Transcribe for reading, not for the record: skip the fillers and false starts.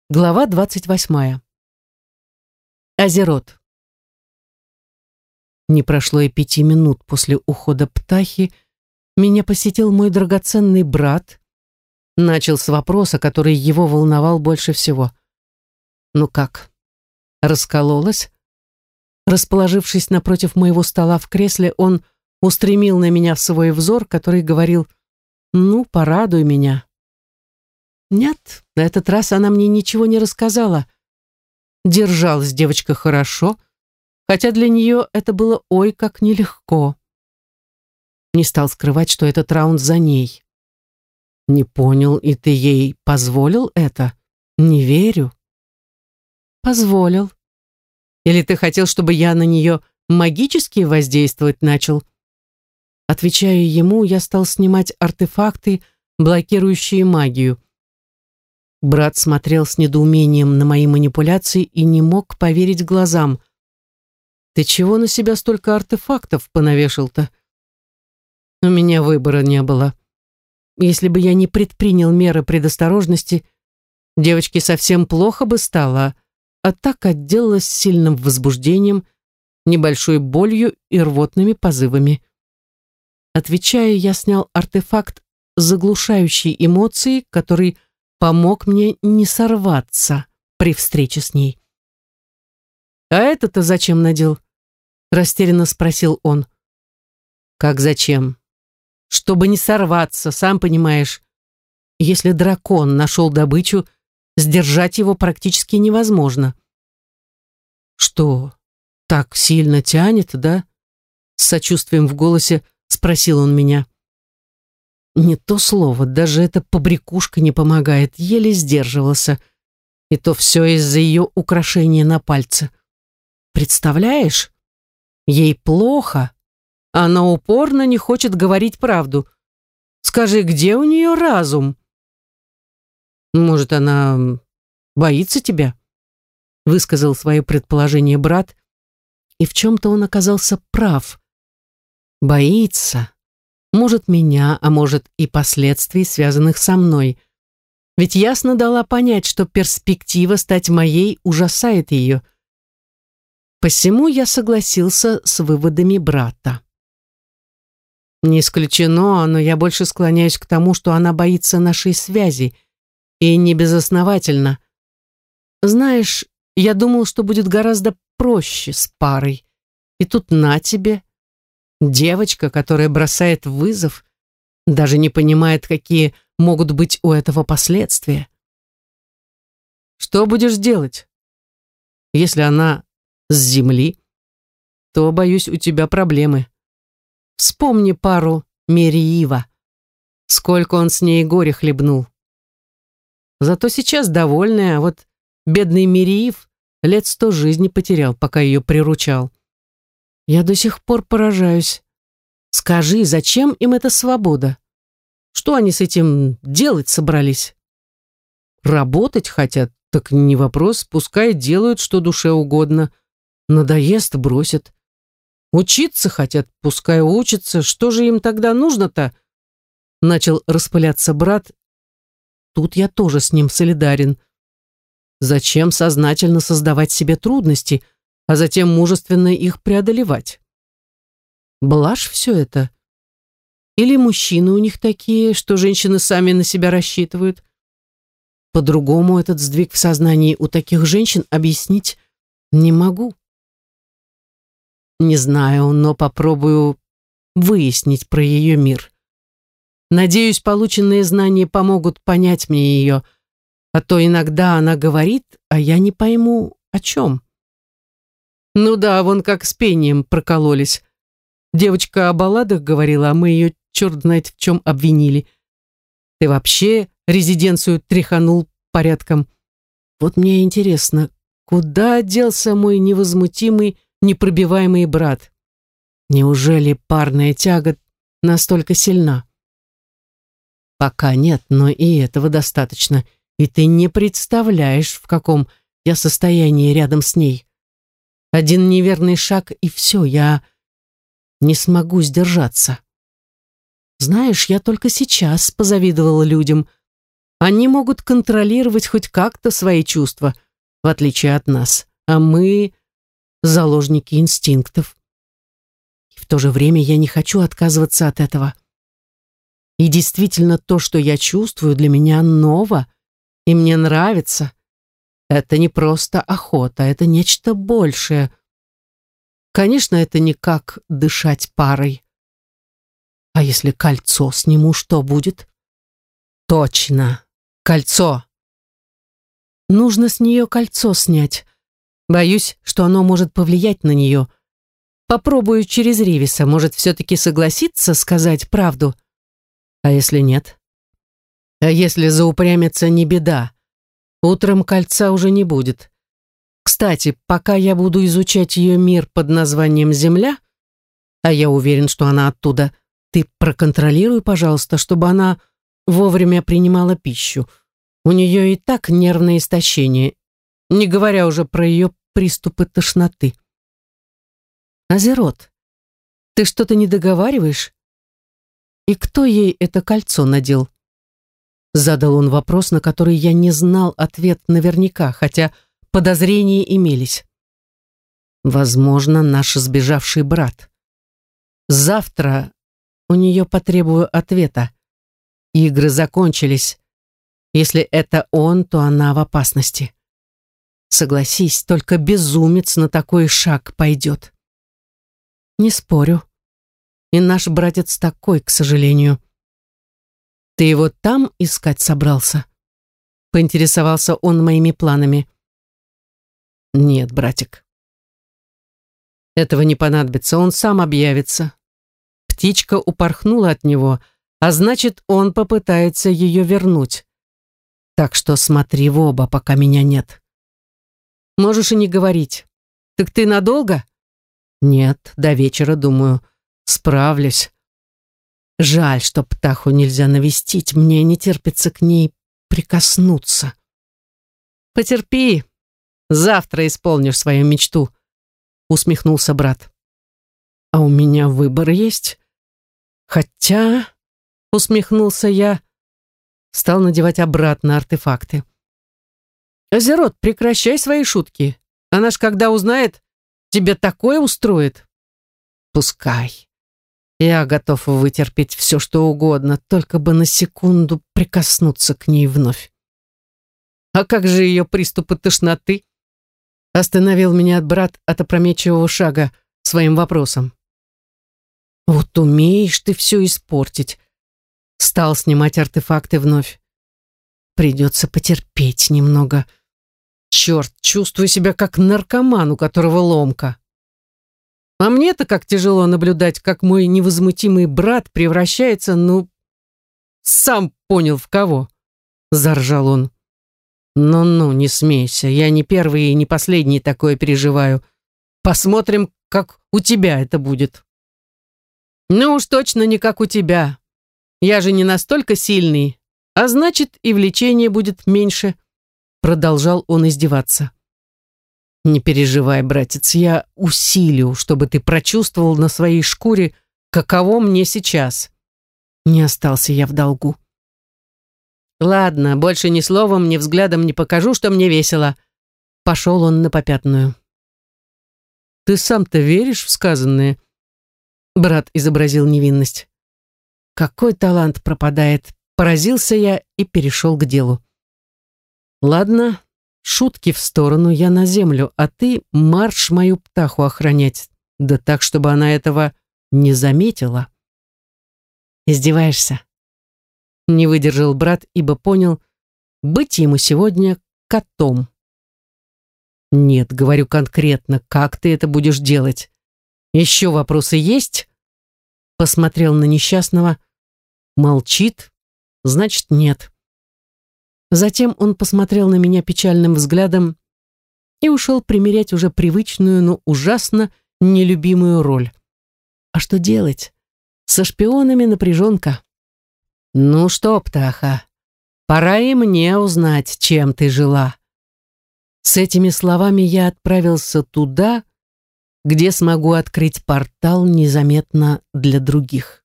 Глава 28. Азерот. Не прошло и 5 минут после ухода Птахи, меня посетил мой драгоценный брат. Начал с вопроса, который его волновал больше всего. «Ну как? Раскололась?» Расположившись напротив моего стола в кресле, он устремил на меня свой взор, который говорил: «Ну, порадуй меня». Нет, на этот раз она мне ничего не рассказала. Держалась девочка хорошо, хотя для нее это было ой как нелегко. Не стал скрывать, что этот раунд за ней. «Не понял, и ты ей позволил это? Не верю». «Позволил. Или ты хотел, чтобы я на нее магически воздействовать начал?» Отвечая ему, я стал снимать артефакты, блокирующие магию. Брат смотрел с недоумением на мои манипуляции и не мог поверить глазам. «Ты чего на себя столько артефактов понавешал-то?» «У меня выбора не было. Если бы я не предпринял меры предосторожности, девочке совсем плохо бы стало, а так отделалась сильным возбуждением, небольшой болью и рвотными позывами». Отвечая, я снял артефакт, заглушающий эмоции, который помог мне не сорваться при встрече с ней. «А это-то зачем надел?» — растерянно спросил он. «Как зачем? Чтобы не сорваться, сам понимаешь. Если дракон нашел добычу, сдержать его практически невозможно». «Что, так сильно тянет, да?» С сочувствием в голосе спросил он меня. Не то слово, даже эта побрякушка не помогает, еле сдерживался. И то все из-за ее украшения на пальце. Представляешь? Ей плохо, а она упорно не хочет говорить правду. Скажи, где у нее разум? Может, она боится тебя? Высказал свое предположение брат, и в чем-то он оказался прав. Боится. Может, меня, а может и последствий, связанных со мной. Ведь ясно дала понять, что перспектива стать моей ужасает ее. Посему я согласился с выводами брата. Не исключено, но я больше склоняюсь к тому, что она боится нашей связи, и не безосновательно. Знаешь, я думал, что будет гораздо проще с парой. И тут на тебе. Девочка, которая бросает вызов, даже не понимает, какие могут быть у этого последствия. Что будешь делать? Если она с земли, то, боюсь, у тебя проблемы. Вспомни пару Мериива. Сколько он с ней горя хлебнул. Зато сейчас довольная, а вот бедный Мериив лет 100 жизни потерял, пока ее приручал. Я до сих пор поражаюсь. Скажи, зачем им эта свобода? Что они с этим делать собрались? Работать хотят, так не вопрос, пускай делают, что душе угодно. Надоест, бросят. Учиться хотят, пускай учатся. Что же им тогда нужно-то? Начал распыляться брат. Тут я тоже с ним солидарен. Зачем сознательно создавать себе трудности, а затем мужественно их преодолевать? Блажь все это? Или мужчины у них такие, что женщины сами на себя рассчитывают? По-другому этот сдвиг в сознании у таких женщин объяснить не могу. Не знаю, но попробую выяснить про ее мир. Надеюсь, полученные знания помогут понять мне ее, а то иногда она говорит, а я не пойму, о чем. Ну да, вон как с пением прокололись. Девочка о балладах говорила, а мы ее черт знает в чем обвинили. Ты вообще резиденцию тряханул порядком. Вот мне интересно, куда делся мой невозмутимый, непробиваемый брат? Неужели парная тяга настолько сильна? Пока нет, но и этого достаточно. И ты не представляешь, в каком я состоянии рядом с ней. Один неверный шаг, и все, я не смогу сдержаться. Знаешь, я только сейчас позавидовала людям. Они могут контролировать хоть как-то свои чувства, в отличие от нас, а мы — заложники инстинктов. И в то же время я не хочу отказываться от этого. И действительно, то, что я чувствую, для меня ново, и мне нравится. Это не просто охота, это нечто большее. Конечно, это не как дышать парой. А если кольцо сниму, что будет? Точно, кольцо. Нужно с нее кольцо снять. Боюсь, что оно может повлиять на нее. Попробую через Ривиса, может, все-таки согласится сказать правду. А если нет? А если заупрямится, не беда. Утром кольца уже не будет. Кстати, пока я буду изучать ее мир под названием Земля, а я уверен, что она оттуда, ты проконтролируй, пожалуйста, чтобы она вовремя принимала пищу. У нее и так нервное истощение, не говоря уже про ее приступы тошноты. Азерот, ты что-то не договариваешь? И кто ей это кольцо надел? Задал он вопрос, на который я не знал ответ наверняка, хотя подозрения имелись. Возможно, наш сбежавший брат. Завтра у нее потребую ответа. Игры закончились. Если это он, то она в опасности. Согласись, только безумец на такой шаг пойдет. Не спорю. И наш братец такой, к сожалению. Ты его там искать собрался? Поинтересовался он моими планами. Нет, братик. Этого не понадобится, он сам объявится. Птичка упорхнула от него, а значит, он попытается ее вернуть. Так что смотри в оба, пока меня нет. Можешь и не говорить. Так ты надолго? Нет, до вечера, думаю. Справлюсь. Жаль, что птаху нельзя навестить, мне не терпится к ней прикоснуться. Потерпи, завтра исполнишь свою мечту, усмехнулся брат. А у меня выбор есть. Хотя, усмехнулся я, стал надевать обратно артефакты. Азерот, прекращай свои шутки. Она ж когда узнает, тебе такое устроит. Пускай. Я готов вытерпеть все, что угодно, только бы на секунду прикоснуться к ней вновь. А как же ее приступы тошноты? Остановил меня брат от опрометчивого шага своим вопросом. Вот умеешь ты все испортить. Стал снимать артефакты вновь. Придется потерпеть немного. Черт, чувствую себя как наркоман, у которого ломка. А мне-то как тяжело наблюдать, как мой невозмутимый брат превращается, ну, сам понял в кого, заржал он. Ну-ну, не смейся, я не первый и не последний такое переживаю. Посмотрим, как у тебя это будет. Ну уж точно не как у тебя. Я же не настолько сильный, а значит, и влечение будет меньше, продолжал он издеваться. Не переживай, братец, я усилю, чтобы ты прочувствовал на своей шкуре, каково мне сейчас. Не остался я в долгу. Ладно, больше ни словом, ни взглядом не покажу, что мне весело. Пошел он на попятную. Ты сам-то веришь в сказанное? Брат изобразил невинность. Какой талант пропадает, поразился я и перешел к делу. Ладно, шутки в сторону, я на землю, а ты марш мою птаху охранять, да так, чтобы она этого не заметила. Издеваешься? Не выдержал брат, ибо понял, быть ему сегодня котом. Нет, говорю конкретно, как ты это будешь делать? Еще вопросы есть? Посмотрел на несчастного. Молчит, значит, нет. Затем он посмотрел на меня печальным взглядом и ушел примерять уже привычную, но ужасно нелюбимую роль. А что делать? Со шпионами напряженка. Ну что, птаха, пора и мне узнать, чем ты жила. С этими словами я отправился туда, где смогу открыть портал незаметно для других.